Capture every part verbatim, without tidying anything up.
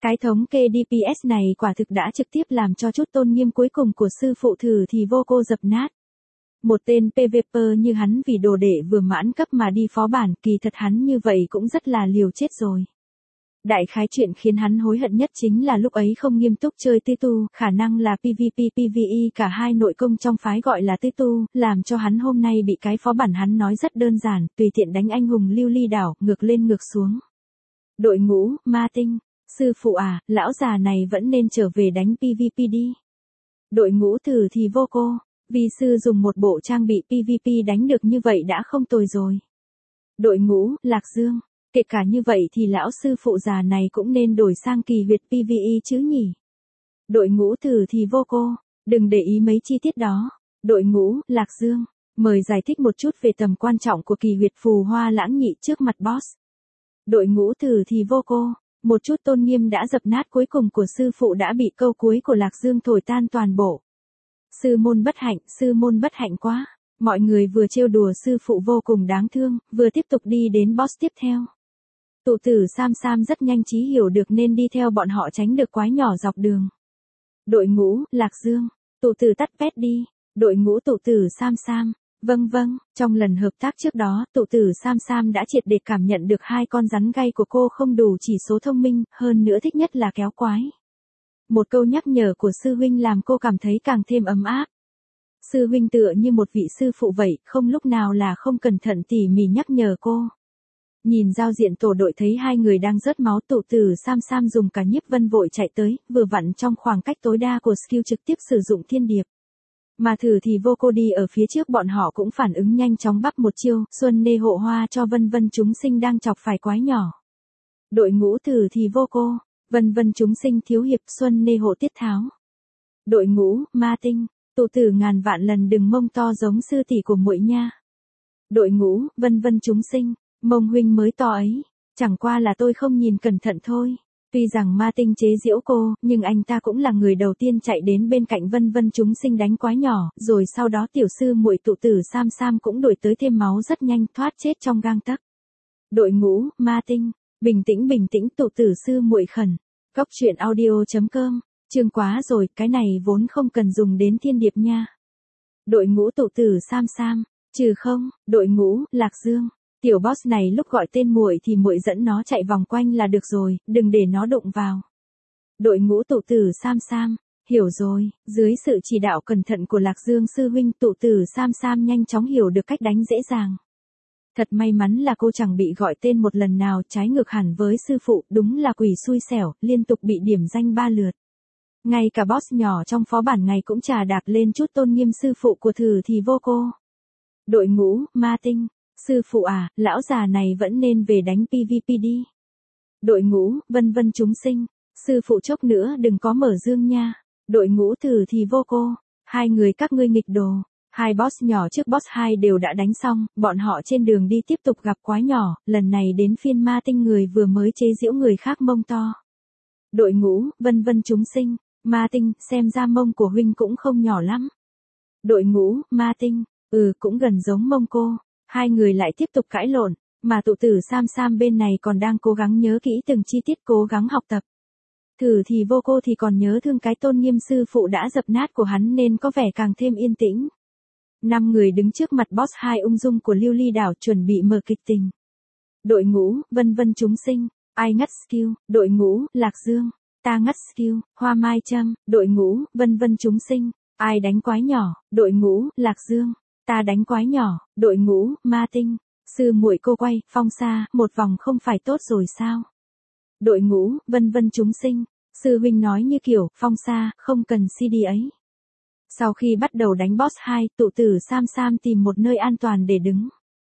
Cái thống kê đê pê ét này quả thực đã trực tiếp làm cho chút tôn nghiêm cuối cùng của sư phụ Thử Thì Vô Cô dập nát. Một tên pê vê pê như hắn vì đồ đệ vừa mãn cấp mà đi phó bản, kỳ thật hắn như vậy cũng rất là liều chết rồi. Đại khái chuyện khiến hắn hối hận nhất chính là lúc ấy không nghiêm túc chơi tứ tu, khả năng là pê vê pê pê vê e cả hai nội công trong phái gọi là tứ tu, làm cho hắn hôm nay bị cái phó bản hắn nói rất đơn giản, tùy tiện đánh anh hùng lưu ly đảo, ngược lên ngược xuống. Đội ngũ, ma tinh, sư phụ à, lão già này vẫn nên trở về đánh pê vê pê đi. Đội ngũ Thử Thì Vô Cô, vì sư dùng một bộ trang bị pê vê pê đánh được như vậy đã không tồi rồi. Đội ngũ, Lạc Dương. Kể cả như vậy thì lão sư phụ già này cũng nên đổi sang kỳ huyệt pê vê e chứ nhỉ. Đội ngũ Thử Thì Vô Cô, đừng để ý mấy chi tiết đó. Đội ngũ, Lạc Dương, mời giải thích một chút về tầm quan trọng của kỳ huyệt Phù Hoa Lãng Nhị trước mặt boss. Đội ngũ Thử Thì Vô Cô, một chút tôn nghiêm đã dập nát cuối cùng của sư phụ đã bị câu cuối của Lạc Dương thổi tan toàn bộ. Sư môn bất hạnh, sư môn bất hạnh quá. Mọi người vừa trêu đùa sư phụ vô cùng đáng thương, vừa tiếp tục đi đến boss tiếp theo. Tụ tử Sam Sam rất nhanh trí hiểu được nên đi theo bọn họ tránh được quái nhỏ dọc đường. Đội ngũ, Lạc Dương, tụ tử tắt pét đi. Đội ngũ tụ tử Sam Sam, vâng vâng, trong lần hợp tác trước đó, tụ tử Sam Sam đã triệt để cảm nhận được hai con rắn gay của cô không đủ chỉ số thông minh, hơn nữa thích nhất là kéo quái. Một câu nhắc nhở của sư huynh làm cô cảm thấy càng thêm ấm áp. Sư huynh tựa như một vị sư phụ vậy, không lúc nào là không cẩn thận tỉ mỉ nhắc nhở cô. Nhìn giao diện tổ đội thấy hai người đang rớt máu, tụ tử Sam Sam dùng cả nhiếp vân vội chạy tới, vừa vặn trong khoảng cách tối đa của skill trực tiếp sử dụng thiên điệp. Mà Thử Thì Vô Cô đi ở phía trước bọn họ cũng phản ứng nhanh chóng bắp một chiêu, xuân nê hộ hoa cho vân vân chúng sinh đang chọc phải quái nhỏ. Đội ngũ Thử Thì Vô Cô, vân vân chúng sinh thiếu hiệp xuân nê hộ tiết tháo. Đội ngũ, ma tinh, tụ tử ngàn vạn lần đừng mông to giống sư tỷ của muội nha. Đội ngũ, vân vân chúng sinh, mông huynh mới to ấy, chẳng qua là tôi không nhìn cẩn thận thôi. Tuy rằng ma tinh chế giễu cô, nhưng anh ta cũng là người đầu tiên chạy đến bên cạnh vân vân chúng sinh đánh quái nhỏ, rồi sau đó tiểu sư muội tụ tử Sam Sam cũng đuổi tới thêm máu rất nhanh thoát chết trong gang tấc. Đội ngũ, ma tinh, bình tĩnh bình tĩnh tụ tử sư muội khẩn. Góc truyện audio chấm com, chương quá rồi, cái này vốn không cần dùng đến thiên điệp nha. Đội ngũ tụ tử Sam Sam, trừ không, đội ngũ, Lạc Dương. Tiểu boss này lúc gọi tên muội thì muội dẫn nó chạy vòng quanh là được rồi, đừng để nó đụng vào. Đội ngũ tụ tử Sam Sam, hiểu rồi, dưới sự chỉ đạo cẩn thận của Lạc Dương sư huynh tụ tử Sam Sam nhanh chóng hiểu được cách đánh dễ dàng. Thật may mắn là cô chẳng bị gọi tên một lần nào, trái ngược hẳn với sư phụ, đúng là quỷ xui xẻo, liên tục bị điểm danh ba lượt. Ngay cả boss nhỏ trong phó bản ngày cũng trà đạp lên chút tôn nghiêm sư phụ của Thử Thì Vô Cô. Đội ngũ, ma tinh. Sư phụ à, lão già này vẫn nên về đánh pê vê pê đi. Đội ngũ, vân vân chúng sinh, sư phụ chốc nữa đừng có mở dương nha. Đội ngũ Thử Thì Vô Cô, hai người các ngươi nghịch đồ. Hai boss nhỏ trước boss hai đều đã đánh xong, bọn họ trên đường đi tiếp tục gặp quái nhỏ, lần này đến phiên ma tinh người vừa mới chế giễu người khác mông to. Đội ngũ, vân vân chúng sinh, ma tinh, xem ra mông của huynh cũng không nhỏ lắm. Đội ngũ, ma tinh, ừ cũng gần giống mông cô. Hai người lại tiếp tục cãi lộn, mà tụ tử Sam Sam bên này còn đang cố gắng nhớ kỹ từng chi tiết cố gắng học tập. Thử Thì Vô Cô thì còn nhớ thương cái tôn nghiêm sư phụ đã dập nát của hắn nên có vẻ càng thêm yên tĩnh. Năm người đứng trước mặt boss hai ung dung của lưu ly đảo chuẩn bị mở kịch tình. Đội ngũ, vân vân chúng sinh, ai ngắt skill, đội ngũ, Lạc Dương, ta ngắt skill, hoa mai châm, đội ngũ, vân vân chúng sinh, ai đánh quái nhỏ, đội ngũ, Lạc Dương. Ta đánh quái nhỏ, đội ngũ, ma tinh, sư muội cô quay, phong xa, một vòng không phải tốt rồi sao? Đội ngũ, vân vân chúng sinh, sư huynh nói như kiểu, phong xa, không cần xê đê ấy. Sau khi bắt đầu đánh boss hai, tụ tử Sam Sam tìm một nơi an toàn để đứng.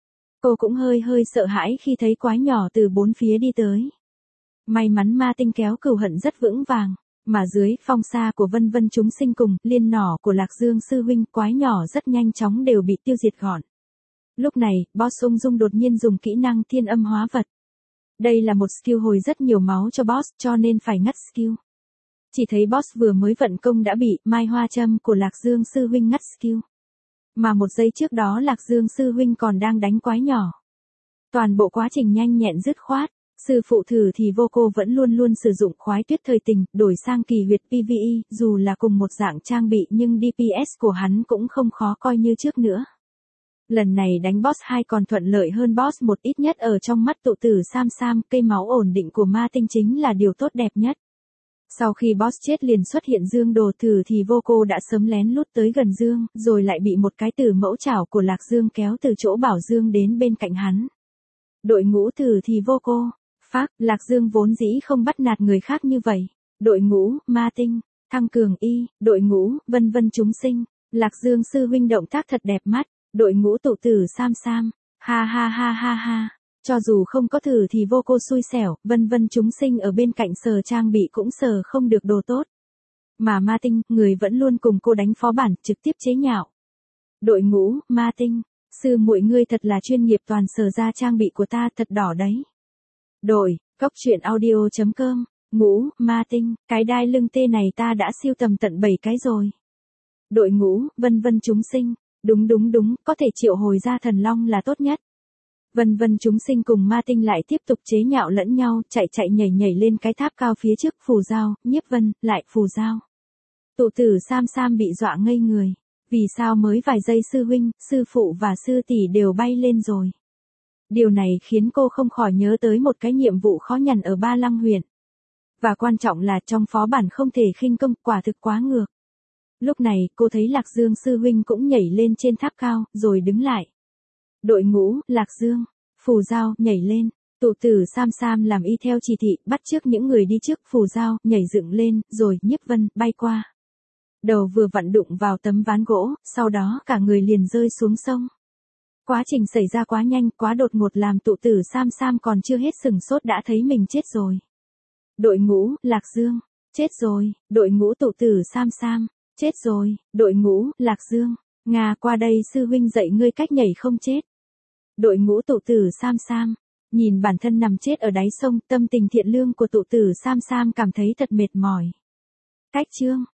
Cô cũng hơi hơi sợ hãi khi thấy quái nhỏ từ bốn phía đi tới. May mắn ma tinh kéo cừu hận rất vững vàng. Mà dưới phong sa của vân vân chúng sinh cùng liên nỏ của Lạc Dương sư huynh quái nhỏ rất nhanh chóng đều bị tiêu diệt gọn. Lúc này, boss ung dung đột nhiên dùng kỹ năng thiên âm hóa vật. Đây là một skill hồi rất nhiều máu cho boss cho nên phải ngắt skill. Chỉ thấy boss vừa mới vận công đã bị mai hoa châm của Lạc Dương sư huynh ngắt skill. Mà một giây trước đó Lạc Dương sư huynh còn đang đánh quái nhỏ. Toàn bộ quá trình nhanh nhẹn dứt khoát. Sư phụ thử thì vô cô vẫn luôn luôn sử dụng khoái tuyết thời tình, đổi sang kỳ huyệt pê vê e, dù là cùng một dạng trang bị nhưng đê pê ét của hắn cũng không khó coi như trước nữa. Lần này đánh boss hai còn thuận lợi hơn boss một ít nhất ở trong mắt tụ tử Sam Sam, cây máu ổn định của ma tinh chính là điều tốt đẹp nhất. Sau khi boss chết liền xuất hiện Dương Đồ thử thì vô cô đã sớm lén lút tới gần Dương, rồi lại bị một cái tử mẫu chảo của Lạc Dương kéo từ chỗ bảo Dương đến bên cạnh hắn. Đội ngũ thử thì vô cô. Phác, Lạc Dương vốn dĩ không bắt nạt người khác như vậy. Đội ngũ, ma tinh, thăng cường y, đội ngũ, vân vân chúng sinh. Lạc Dương sư huynh động tác thật đẹp mắt. Đội ngũ tụ tử Sam Sam. Ha ha ha ha ha. Cho dù không có thử thì vô cô xui xẻo, vân vân chúng sinh ở bên cạnh sờ trang bị cũng sờ không được đồ tốt. Mà ma tinh, người vẫn luôn cùng cô đánh phó bản, trực tiếp chế nhạo. Đội ngũ, ma tinh, sư muội ngươi thật là chuyên nghiệp toàn sờ ra trang bị của ta thật đỏ đấy. Đội, góc truyện audio chấm com, ngũ, ma tinh, cái đai lưng tê này ta đã siêu tầm tận bảy cái rồi. Đội ngũ, vân vân chúng sinh, đúng đúng đúng, có thể triệu hồi ra thần long là tốt nhất. Vân vân chúng sinh cùng ma tinh lại tiếp tục chế nhạo lẫn nhau, chạy chạy nhảy nhảy lên cái tháp cao phía trước, phù giao, nhiếp vân, lại phù giao. Tụ tử Sam Sam bị dọa ngây người. Vì sao mới vài giây sư huynh, sư phụ và sư tỷ đều bay lên rồi. Điều này khiến cô không khỏi nhớ tới một cái nhiệm vụ khó nhằn ở Ba Lăng huyện. Và quan trọng là trong phó bản không thể khinh công, quả thực quá ngược. Lúc này cô thấy Lạc Dương sư huynh cũng nhảy lên trên tháp cao, rồi đứng lại. Đội ngũ, Lạc Dương, phù giao, nhảy lên. Tụ tử Sam Sam làm y theo chỉ thị, bắt chước những người đi trước, phù giao, nhảy dựng lên, rồi nhiếp vân, bay qua. Đầu vừa vặn đụng vào tấm ván gỗ, sau đó cả người liền rơi xuống sông. Quá trình xảy ra quá nhanh, quá đột ngột làm tụ tử Sam Sam còn chưa hết sừng sốt đã thấy mình chết rồi. Đội ngũ, Lạc Dương, chết rồi. Đội ngũ tụ tử Sam Sam, chết rồi. Đội ngũ, Lạc Dương, Nga qua đây sư huynh dạy ngươi cách nhảy không chết. Đội ngũ tụ tử Sam Sam, nhìn bản thân nằm chết ở đáy sông, tâm tình thiện lương của tụ tử Sam Sam cảm thấy thật mệt mỏi. Cách chương